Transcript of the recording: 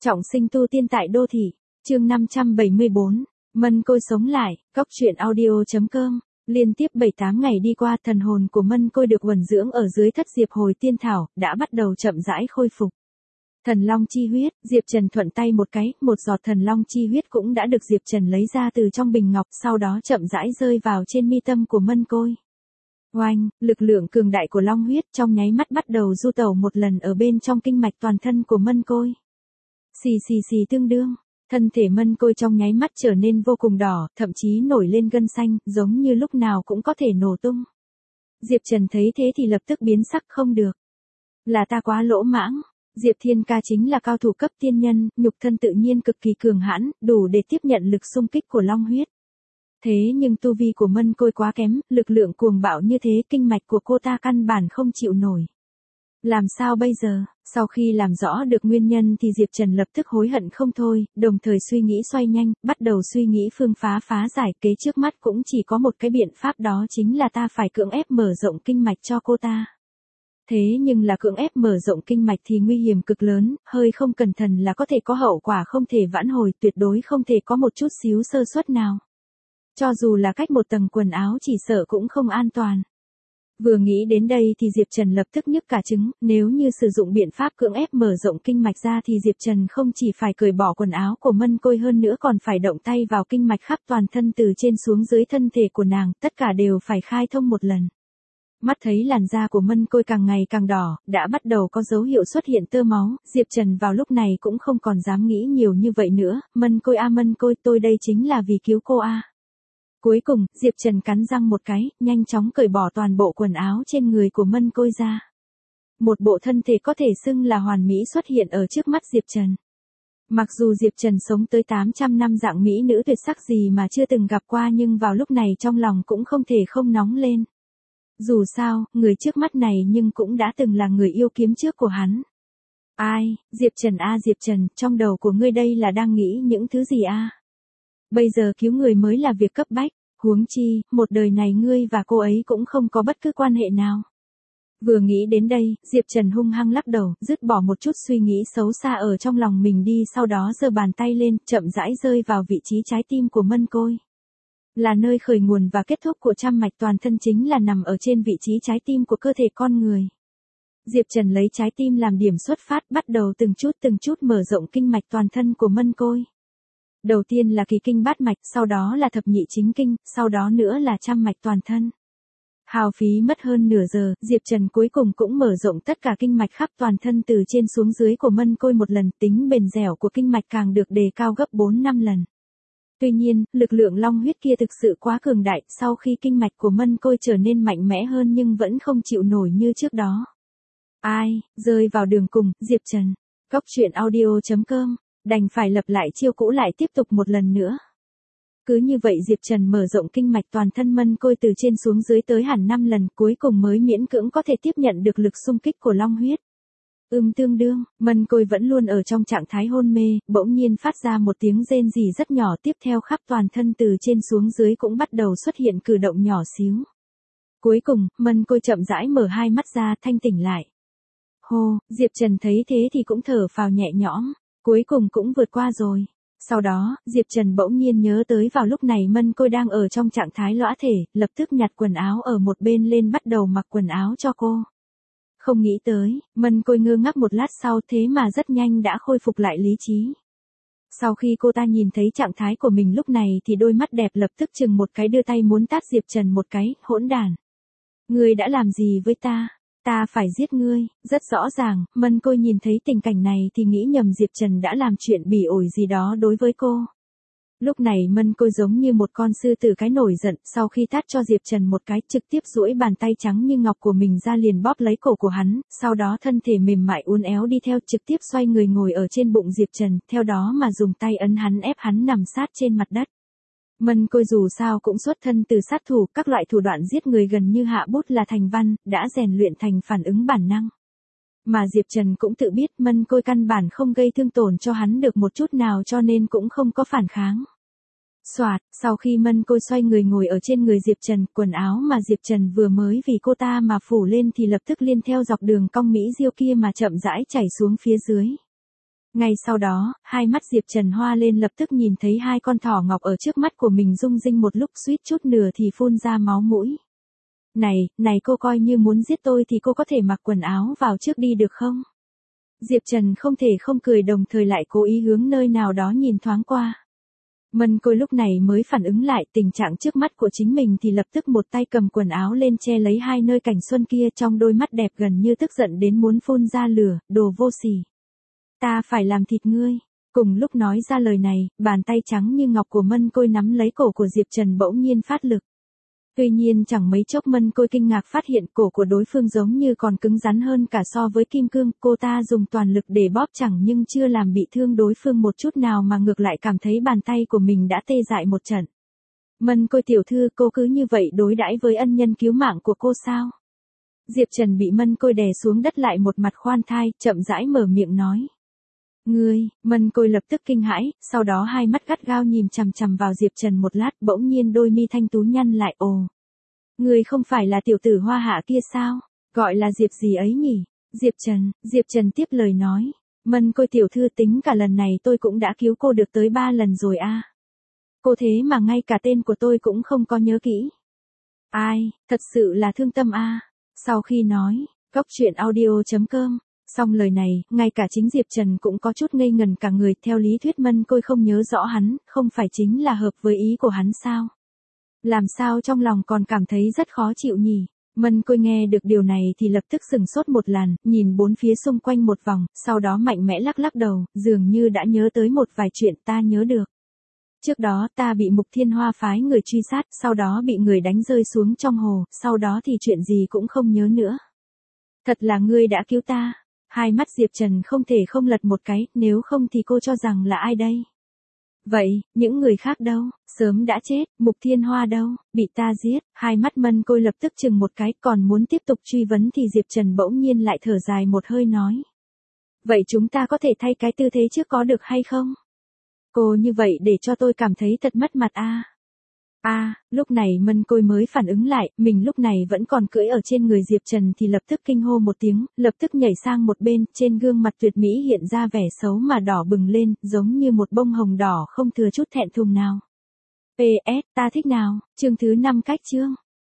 Trọng sinh tu tiên tại đô thị, chương 574, Mân Côi sống lại, Cóc truyện audio.com. Liên tiếp 7-8 ngày đi qua, thần hồn của Mân Côi được uẩn dưỡng ở dưới thất diệp hồi tiên thảo, đã bắt đầu chậm rãi khôi phục. Thần long chi huyết, Diệp Trần thuận tay một cái, một giọt thần long chi huyết cũng đã được Diệp Trần lấy ra từ trong bình ngọc, sau đó chậm rãi rơi vào trên mi tâm của Mân Côi. Oanh, lực lượng cường đại của long huyết trong nháy mắt bắt đầu du tẩu một lần ở bên trong kinh mạch toàn thân của Mân Côi. Xì xì xì tương đương, thân thể Mân Côi trong nháy mắt trở nên vô cùng đỏ, thậm chí nổi lên gân xanh, giống như lúc nào cũng có thể nổ tung. Diệp Trần thấy thế thì lập tức biến sắc, không được. Là ta quá lỗ mãng. Diệp Thiên Ca chính là cao thủ cấp tiên nhân, nhục thân tự nhiên cực kỳ cường hãn, đủ để tiếp nhận lực xung kích của long huyết. Thế nhưng tu vi của Mân Côi quá kém, lực lượng cuồng bạo như thế, kinh mạch của cô ta căn bản không chịu nổi. Làm sao bây giờ? Sau khi làm rõ được nguyên nhân thì Diệp Trần lập tức hối hận không thôi, đồng thời suy nghĩ xoay nhanh, bắt đầu suy nghĩ phương phá giải. Kế trước mắt cũng chỉ có một cái biện pháp, đó chính là ta phải cưỡng ép mở rộng kinh mạch cho cô ta. Thế nhưng là cưỡng ép mở rộng kinh mạch thì nguy hiểm cực lớn, hơi không cẩn thận là có thể có hậu quả không thể vãn hồi, tuyệt đối không thể có một chút xíu sơ suất nào. Cho dù là cách một tầng quần áo chỉ sợ cũng không an toàn. Vừa nghĩ đến đây thì Diệp Trần lập tức nhức cả trứng, nếu như sử dụng biện pháp cưỡng ép mở rộng kinh mạch ra thì Diệp Trần không chỉ phải cởi bỏ quần áo của Mân Côi, hơn nữa còn phải động tay vào kinh mạch khắp toàn thân từ trên xuống dưới thân thể của nàng, tất cả đều phải khai thông một lần. Mắt thấy làn da của Mân Côi càng ngày càng đỏ, đã bắt đầu có dấu hiệu xuất hiện tơ máu, Diệp Trần vào lúc này cũng không còn dám nghĩ nhiều như vậy nữa. Mân Côi a Mân Côi, tôi đây chính là vì cứu cô a. Cuối cùng, Diệp Trần cắn răng một cái, nhanh chóng cởi bỏ toàn bộ quần áo trên người của Mân Côi ra. Một bộ thân thể có thể xưng là hoàn mỹ xuất hiện ở trước mắt Diệp Trần. Mặc dù Diệp Trần sống tới 800 năm, dạng mỹ nữ tuyệt sắc gì mà chưa từng gặp qua, nhưng vào lúc này trong lòng cũng không thể không nóng lên. Dù sao, người trước mắt này nhưng cũng đã từng là người yêu kiếm trước của hắn. Ai, Diệp Trần a Diệp Trần, trong đầu của ngươi đây là đang nghĩ những thứ gì a? Bây giờ cứu người mới là việc cấp bách, huống chi, một đời này ngươi và cô ấy cũng không có bất cứ quan hệ nào. Vừa nghĩ đến đây, Diệp Trần hung hăng lắc đầu, dứt bỏ một chút suy nghĩ xấu xa ở trong lòng mình đi, sau đó giơ bàn tay lên, chậm rãi rơi vào vị trí trái tim của Mân Côi. Là nơi khởi nguồn và kết thúc của trăm mạch toàn thân, chính là nằm ở trên vị trí trái tim của cơ thể con người. Diệp Trần lấy trái tim làm điểm xuất phát, bắt đầu từng chút mở rộng kinh mạch toàn thân của Mân Côi. Đầu tiên là kỳ kinh bát mạch, sau đó là thập nhị chính kinh, sau đó nữa là trăm mạch toàn thân. Hao phí mất hơn nửa giờ, Diệp Trần cuối cùng cũng mở rộng tất cả kinh mạch khắp toàn thân từ trên xuống dưới của Mân Côi một lần, tính bền dẻo của kinh mạch càng được đề cao gấp 4-5 lần. Tuy nhiên, lực lượng long huyết kia thực sự quá cường đại, sau khi kinh mạch của Mân Côi trở nên mạnh mẽ hơn nhưng vẫn không chịu nổi như trước đó. Ai, rơi vào đường cùng, Diệp Trần. Cóc truyện audio.com, đành phải lập lại chiêu cũ lại tiếp tục một lần nữa. Cứ như vậy Diệp Trần mở rộng kinh mạch toàn thân Mân Côi từ trên xuống dưới tới hẳn 5 lần, cuối cùng mới miễn cưỡng có thể tiếp nhận được lực xung kích của long huyết. Tương đương, Mân Côi vẫn luôn ở trong trạng thái hôn mê, bỗng nhiên phát ra một tiếng rên rỉ rất nhỏ, tiếp theo khắp toàn thân từ trên xuống dưới cũng bắt đầu xuất hiện cử động nhỏ xíu. Cuối cùng, Mân Côi chậm rãi mở hai mắt ra, thanh tỉnh lại. Hô, Diệp Trần thấy thế thì cũng thở phào nhẹ nhõm, cuối cùng cũng vượt qua rồi. Sau đó, Diệp Trần bỗng nhiên nhớ tới vào lúc này Mân Côi đang ở trong trạng thái lõa thể, lập tức nhặt quần áo ở một bên lên, bắt đầu mặc quần áo cho cô. Không nghĩ tới, Mân Côi ngơ ngác một lát sau, thế mà rất nhanh đã khôi phục lại lý trí. Sau khi cô ta nhìn thấy trạng thái của mình lúc này thì đôi mắt đẹp lập tức chừng một cái, đưa tay muốn tát Diệp Trần một cái, hỗn đản. Ngươi đã làm gì với ta? Ta phải giết ngươi. Rất rõ ràng, Mân Côi nhìn thấy tình cảnh này thì nghĩ nhầm Diệp Trần đã làm chuyện bỉ ổi gì đó đối với cô. Lúc này Mân Côi giống như một con sư tử cái nổi giận, sau khi tát cho Diệp Trần một cái, trực tiếp duỗi bàn tay trắng như ngọc của mình ra liền bóp lấy cổ của hắn, sau đó thân thể mềm mại uốn éo đi theo, trực tiếp xoay người ngồi ở trên bụng Diệp Trần, theo đó mà dùng tay ấn hắn, ép hắn nằm sát trên mặt đất. Mân Côi dù sao cũng xuất thân từ sát thủ, các loại thủ đoạn giết người gần như hạ bút là thành văn, đã rèn luyện thành phản ứng bản năng. Mà Diệp Trần cũng tự biết Mân Côi căn bản không gây thương tổn cho hắn được một chút nào, cho nên cũng không có phản kháng. Soạt, sau khi Mân Côi xoay người ngồi ở trên người Diệp Trần, quần áo mà Diệp Trần vừa mới vì cô ta mà phủ lên thì lập tức liên theo dọc đường cong mỹ diêu kia mà chậm rãi chảy xuống phía dưới. Ngay sau đó, hai mắt Diệp Trần hoa lên lập tức nhìn thấy hai con thỏ ngọc ở trước mắt của mình rung rinh một lúc suýt chút nửa thì phun ra máu mũi. Này cô coi như muốn giết tôi thì cô có thể mặc quần áo vào trước đi được không? Diệp Trần không thể không cười đồng thời lại cố ý hướng nơi nào đó nhìn thoáng qua. Mân Côi lúc này mới phản ứng lại tình trạng trước mắt của chính mình thì lập tức một tay cầm quần áo lên che lấy hai nơi cảnh xuân kia, trong đôi mắt đẹp gần như tức giận đến muốn phun ra lửa, đồ vô sỉ. Ta phải làm thịt ngươi. Cùng lúc nói ra lời này, bàn tay trắng như ngọc của Mân Côi nắm lấy cổ của Diệp Trần bỗng nhiên phát lực. Tuy nhiên chẳng mấy chốc Mân Côi kinh ngạc phát hiện cổ của đối phương giống như còn cứng rắn hơn cả so với kim cương, cô ta dùng toàn lực để bóp chẳng nhưng chưa làm bị thương đối phương một chút nào mà ngược lại cảm thấy bàn tay của mình đã tê dại một trận. Mân Côi tiểu thư, cô cứ như vậy đối đãi với ân nhân cứu mạng của cô sao? Diệp Trần bị Mân Côi đè xuống đất lại một mặt khoan thai, chậm rãi mở miệng nói. Ngươi, Mân Côi lập tức kinh hãi, sau đó hai mắt gắt gao nhìn chằm chằm vào Diệp Trần một lát, bỗng nhiên đôi mi thanh tú nhăn lại. Ồ, ngươi không phải là tiểu tử Hoa Hạ kia sao? Gọi là Diệp gì ấy nhỉ? Diệp Trần tiếp lời nói. Mân Côi tiểu thư, tính cả lần này tôi cũng đã cứu cô được tới 3 lần rồi a. Cô thế mà ngay cả tên của tôi cũng không có nhớ kỹ. Ai, thật sự là thương tâm a. Sau khi nói, Cóc Truyện Audio.com. Xong lời này, ngay cả chính Diệp Trần cũng có chút ngây ngần cả người, theo lý thuyết Mân Côi không nhớ rõ hắn, không phải chính là hợp với ý của hắn sao? Làm sao trong lòng còn cảm thấy rất khó chịu nhỉ? Mân Côi nghe được điều này thì lập tức sừng sốt một làn, nhìn bốn phía xung quanh một vòng, sau đó mạnh mẽ lắc lắc đầu, dường như đã nhớ tới một vài chuyện. Ta nhớ được. Trước đó ta bị Mục Thiên Hoa phái người truy sát, sau đó bị người đánh rơi xuống trong hồ, sau đó thì chuyện gì cũng không nhớ nữa. Thật là ngươi đã cứu ta. Hai mắt Diệp Trần không thể không lật một cái, nếu không thì cô cho rằng là ai đây? Vậy, những người khác đâu? Sớm đã chết. Mục Thiên Hoa đâu? Bị ta giết. Hai mắt Mân Côi lập tức chừng một cái, còn muốn tiếp tục truy vấn thì Diệp Trần bỗng nhiên lại thở dài một hơi nói. Vậy chúng ta có thể thay cái tư thế trước có được hay không? Cô như vậy để cho tôi cảm thấy thật mất mặt a. Lúc này Mân Côi mới phản ứng lại, mình lúc này vẫn còn cưỡi ở trên người Diệp Trần thì lập tức kinh hô một tiếng, lập tức nhảy sang một bên, trên gương mặt tuyệt mỹ hiện ra vẻ xấu mà đỏ bừng lên, giống như một bông hồng đỏ không thừa chút thẹn thùng nào. PS, ta thích nào, chương thứ 5 cách chương.